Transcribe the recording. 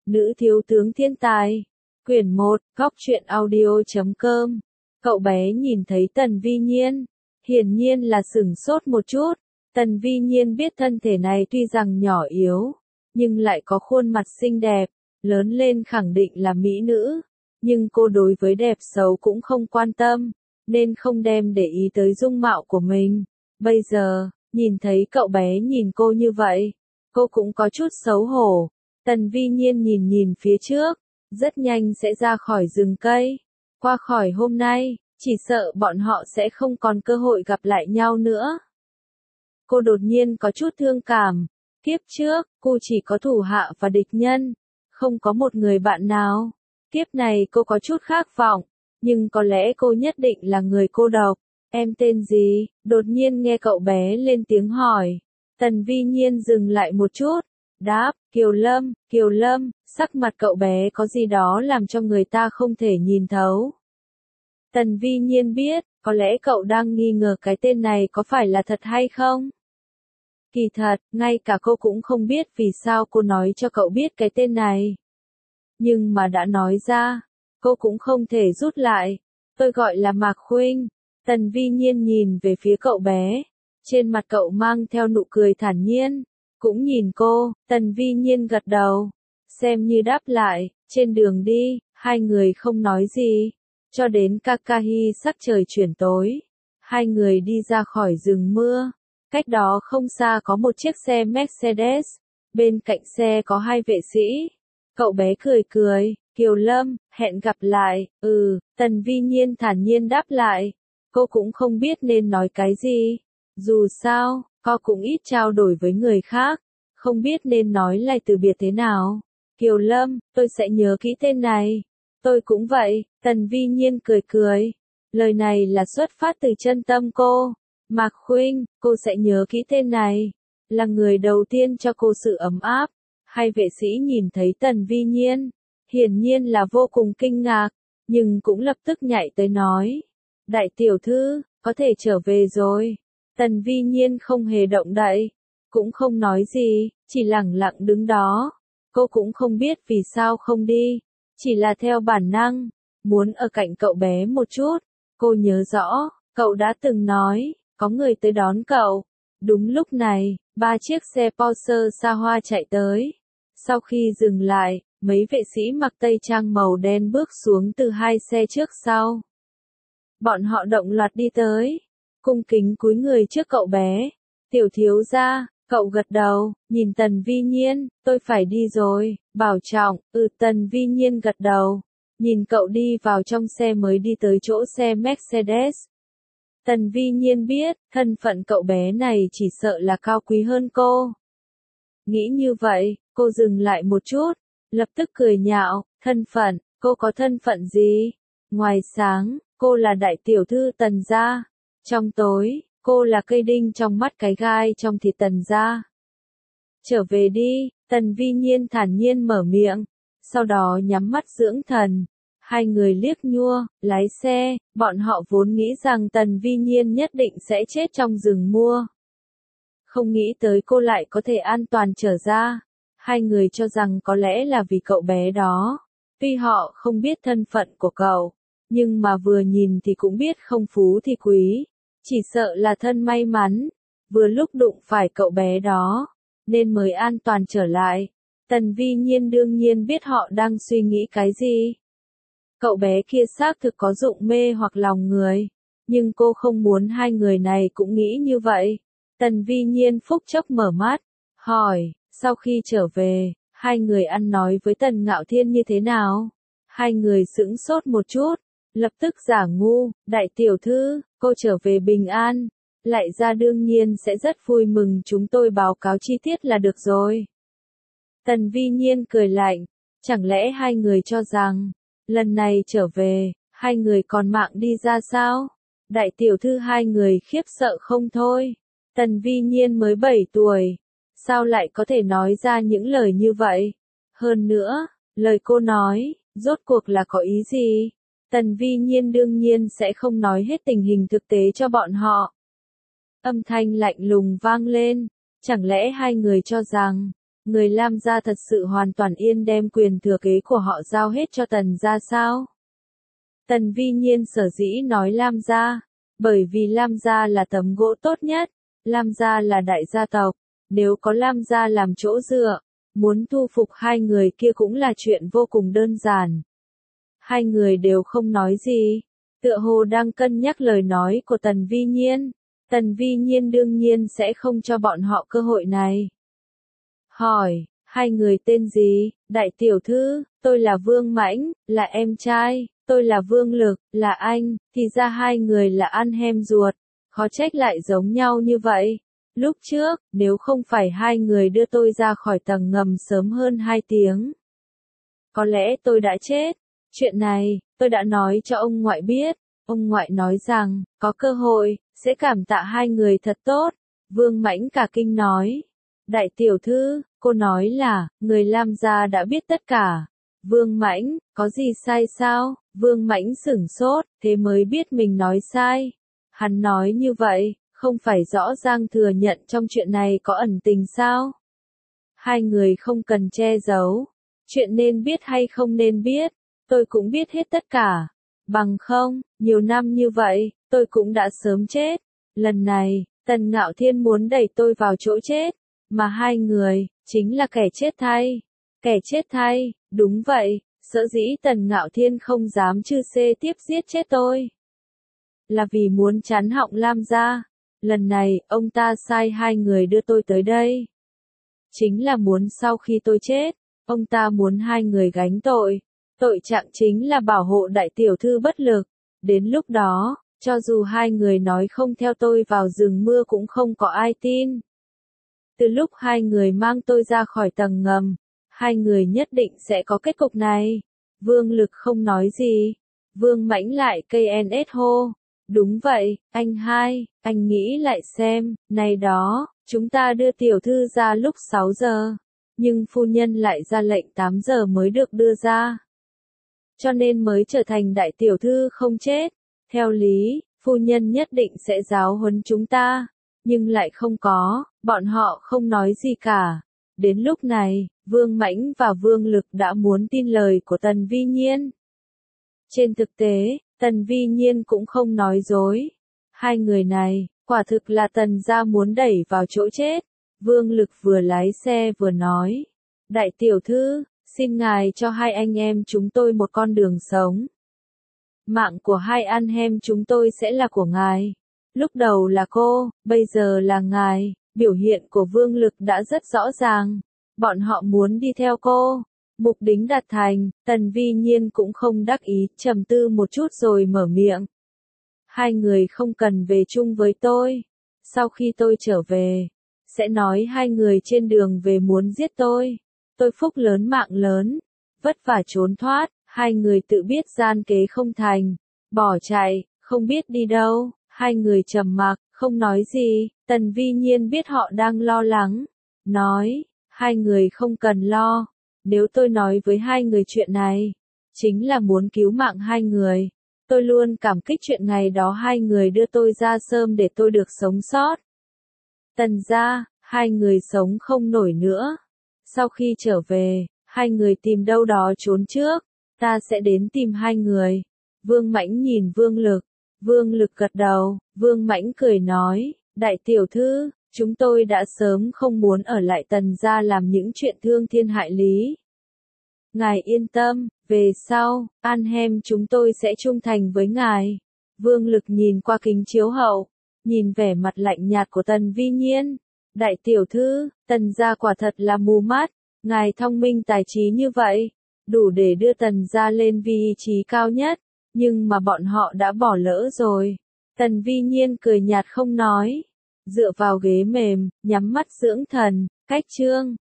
Nữ thiếu tướng thiên tài. Quyển 1, Góc truyện audio.com. Cậu bé nhìn thấy Tần Vi Nhiên, hiển nhiên là sửng sốt một chút. Tần Vi Nhiên biết thân thể này tuy rằng nhỏ yếu, nhưng lại có khuôn mặt xinh đẹp, lớn lên khẳng định là mỹ nữ. Nhưng cô đối với đẹp xấu cũng không quan tâm, nên không đem để ý tới dung mạo của mình. Bây giờ, nhìn thấy cậu bé nhìn cô như vậy, cô cũng có chút xấu hổ. Tần Vi Nhiên nhìn phía trước, rất nhanh sẽ ra khỏi rừng cây. Qua khỏi hôm nay, chỉ sợ bọn họ sẽ không còn cơ hội gặp lại nhau nữa. Cô đột nhiên có chút thương cảm. Kiếp trước, cô chỉ có thủ hạ và địch nhân, không có một người bạn nào. Kiếp này cô có chút khát vọng, nhưng có lẽ cô nhất định là người cô độc. Em tên gì? Đột nhiên nghe cậu bé lên tiếng hỏi. Tần Vi Nhiên dừng lại một chút, đáp, Kiều Lâm. Kiều Lâm, sắc mặt cậu bé có gì đó làm cho người ta không thể nhìn thấu. Tần Vi Nhiên biết, có lẽ cậu đang nghi ngờ cái tên này có phải là thật hay không? Kỳ thật, ngay cả cô cũng không biết vì sao cô nói cho cậu biết cái tên này. Nhưng mà đã nói ra, cô cũng không thể rút lại. Tôi gọi là Mạc Khuynh. Tần Vi Nhiên nhìn về phía cậu bé. Trên mặt cậu mang theo nụ cười thản nhiên. Cũng nhìn cô, Tần Vi Nhiên gật đầu. Xem như đáp lại, trên đường đi, hai người không nói gì. Cho đến Kakahi sắc trời chuyển tối. Hai người đi ra khỏi rừng mưa. Cách đó không xa có một chiếc xe Mercedes. Bên cạnh xe có hai vệ sĩ. Cậu bé cười, Kiều Lâm, hẹn gặp lại. Tần Vi Nhiên thản nhiên đáp lại. Cô cũng không biết nên nói cái gì. Dù sao, cô cũng ít trao đổi với người khác. Không biết nên nói lời từ biệt thế nào. Kiều Lâm, tôi sẽ nhớ kỹ tên này. Tôi cũng vậy, Tần Vi Nhiên cười. Lời này là xuất phát từ chân tâm cô. Mạc Khuynh, cô sẽ nhớ kỹ tên này. Là người đầu tiên cho cô sự ấm áp. Hai vệ sĩ nhìn thấy Tần Vi Nhiên, hiển nhiên là vô cùng kinh ngạc, nhưng cũng lập tức nhảy tới nói. Đại tiểu thư, có thể trở về rồi. Tần Vi Nhiên không hề động đậy, cũng không nói gì, chỉ lẳng lặng đứng đó. Cô cũng không biết vì sao không đi, chỉ là theo bản năng, muốn ở cạnh cậu bé một chút. Cô nhớ rõ, cậu đã từng nói, có người tới đón cậu. Đúng lúc này, 3 chiếc xe Porsche xa hoa chạy tới. Sau khi dừng lại, mấy vệ sĩ mặc tây trang màu đen bước xuống từ hai xe trước sau. Bọn họ động loạt đi tới, cung kính cúi người trước cậu bé. Tiểu thiếu gia, cậu gật đầu, nhìn Tần Vi Nhiên, tôi phải đi rồi, bảo trọng. Tần Vi Nhiên gật đầu, nhìn cậu đi vào trong xe mới đi tới chỗ xe Mercedes. Tần Vi Nhiên biết, thân phận cậu bé này chỉ sợ là cao quý hơn cô. Nghĩ như vậy, cô dừng lại một chút, lập tức cười nhạo, thân phận, cô có thân phận gì? Ngoài sáng, cô là đại tiểu thư Tần gia. Trong tối, cô là cây đinh trong mắt cái gai trong thịt Tần gia. Trở về đi, Tần Vi Nhiên thản nhiên mở miệng, sau đó nhắm mắt dưỡng thần. Hai người liếc nhua, lái xe, bọn họ vốn nghĩ rằng Tần Vi Nhiên nhất định sẽ chết trong rừng mưa. Không nghĩ tới cô lại có thể an toàn trở ra. Hai người cho rằng có lẽ là vì cậu bé đó. Tuy họ không biết thân phận của cậu, nhưng mà vừa nhìn thì cũng biết không phú thì quý. Chỉ sợ là thân may mắn, vừa lúc đụng phải cậu bé đó, nên mới an toàn trở lại. Tần Vi Nhiên đương nhiên biết họ đang suy nghĩ cái gì. Cậu bé kia xác thực có dụng mê hoặc lòng người, nhưng cô không muốn hai người này cũng nghĩ như vậy. Tần Vi Nhiên phút chốc mở mắt, hỏi, sau khi trở về, hai người ăn nói với Tần Ngạo Thiên như thế nào? Hai người sững sốt một chút, lập tức giả ngu, đại tiểu thư, cô trở về bình an. Lại ra đương nhiên sẽ rất vui mừng, chúng tôi báo cáo chi tiết là được rồi. Tần Vi Nhiên cười lạnh, chẳng lẽ hai người cho rằng, lần này trở về, hai người còn mạng đi ra sao? Đại tiểu thư hai người khiếp sợ không thôi. Tần Vi Nhiên mới 7 tuổi, sao lại có thể nói ra những lời như vậy? Hơn nữa, lời cô nói, rốt cuộc là có ý gì? Tần Vi Nhiên đương nhiên sẽ không nói hết tình hình thực tế cho bọn họ. Âm thanh lạnh lùng vang lên, chẳng lẽ hai người cho rằng, người Lam gia thật sự hoàn toàn yên đem quyền thừa kế của họ giao hết cho Tần gia sao? Tần Vi Nhiên sở dĩ nói Lam gia, bởi vì Lam gia là tấm gỗ tốt nhất, Lam gia là đại gia tộc, nếu có Lam gia làm chỗ dựa, muốn thu phục hai người kia cũng là chuyện vô cùng đơn giản. Hai người đều không nói gì, tựa hồ đang cân nhắc lời nói của Tần Vi Nhiên. Tần Vi Nhiên đương nhiên sẽ không cho bọn họ cơ hội này. Hỏi, hai người tên gì? Đại tiểu thư, tôi là Vương Mãnh, là em trai, tôi là Vương Lực, là anh, thì ra hai người là ăn hem ruột, khó trách lại giống nhau như vậy. Lúc trước, nếu không phải hai người đưa tôi ra khỏi tầng ngầm sớm hơn 2 tiếng, có lẽ tôi đã chết. Chuyện này, tôi đã nói cho ông ngoại biết. Ông ngoại nói rằng, có cơ hội, sẽ cảm tạ hai người thật tốt. Vương Mãnh cả kinh nói. Đại tiểu thư, cô nói là, người Lam gia đã biết tất cả. Vương Mãnh, có gì sai sao? Vương Mãnh sửng sốt, thế mới biết mình nói sai. Hắn nói như vậy, không phải rõ ràng thừa nhận trong chuyện này có ẩn tình sao? Hai người không cần che giấu. Chuyện nên biết hay không nên biết, tôi cũng biết hết tất cả. Bằng không, nhiều năm như vậy, tôi cũng đã sớm chết. Lần này, Tần Ngạo Thiên muốn đẩy tôi vào chỗ chết, mà hai người, chính là kẻ chết thay. Kẻ chết thay, đúng vậy, sở dĩ Tần Ngạo Thiên không dám chư xê tiếp giết chết tôi. Là vì muốn chắn họng Lam gia. Lần này, ông ta sai hai người đưa tôi tới đây. Chính là muốn sau khi tôi chết, ông ta muốn hai người gánh tội. Tội trạng chính là bảo hộ đại tiểu thư bất lực. Đến lúc đó, cho dù hai người nói không theo tôi vào rừng mưa cũng không có ai tin. Từ lúc hai người mang tôi ra khỏi tầng ngầm, hai người nhất định sẽ có kết cục này. Vương Lực không nói gì. Vương Mãnh lại KNS hô. Đúng vậy, anh hai, anh nghĩ lại xem, này đó, chúng ta đưa tiểu thư ra lúc 6 giờ, nhưng phu nhân lại ra lệnh 8 giờ mới được đưa ra. Cho nên mới trở thành đại tiểu thư không chết. Theo lý, phu nhân nhất định sẽ giáo huấn chúng ta, nhưng lại không có, bọn họ không nói gì cả. Đến lúc này, Vương Mãnh và Vương Lực đã muốn tin lời của Tần Vi Nhiên. Trên thực tế, Tần Vi Nhiên cũng không nói dối. Hai người này, quả thực là Tần gia muốn đẩy vào chỗ chết. Vương Lực vừa lái xe vừa nói. Đại tiểu thư, xin ngài cho hai anh em chúng tôi một con đường sống. Mạng của hai anh em chúng tôi sẽ là của ngài. Lúc đầu là cô, bây giờ là ngài. Biểu hiện của Vương Lực đã rất rõ ràng. Bọn họ muốn đi theo cô. Mục đích đạt thành, Tần Vi Nhiên cũng không đắc ý, trầm tư một chút rồi mở miệng. Hai người không cần về chung với tôi. Sau khi tôi trở về, sẽ nói hai người trên đường về muốn giết tôi. Tôi phúc lớn mạng lớn, vất vả trốn thoát, hai người tự biết gian kế không thành, bỏ chạy, không biết đi đâu. Hai người trầm mặc, không nói gì. Tần Vi Nhiên biết họ đang lo lắng, nói, hai người không cần lo. Nếu tôi nói với hai người chuyện này, chính là muốn cứu mạng hai người. Tôi luôn cảm kích chuyện ngày đó hai người đưa tôi ra sớm để tôi được sống sót. Tần gia, hai người sống không nổi nữa. Sau khi trở về, hai người tìm đâu đó trốn trước. Ta sẽ đến tìm hai người. Vương Mãnh nhìn Vương Lực. Vương Lực gật đầu. Vương Mãnh cười nói, đại tiểu thư, chúng tôi đã sớm không muốn ở lại Tần gia làm những chuyện thương thiên hại lý. Ngài yên tâm, về sau, an hem chúng tôi sẽ trung thành với ngài. Vương Lực nhìn qua kính chiếu hậu, nhìn vẻ mặt lạnh nhạt của Tần Vi Nhiên. Đại tiểu thư, Tần gia quả thật là mù mắt, ngài thông minh tài trí như vậy, đủ để đưa Tần gia lên vị trí cao nhất, nhưng mà bọn họ đã bỏ lỡ rồi. Tần Vi Nhiên cười nhạt không nói, dựa vào ghế mềm, nhắm mắt dưỡng thần, cách chương.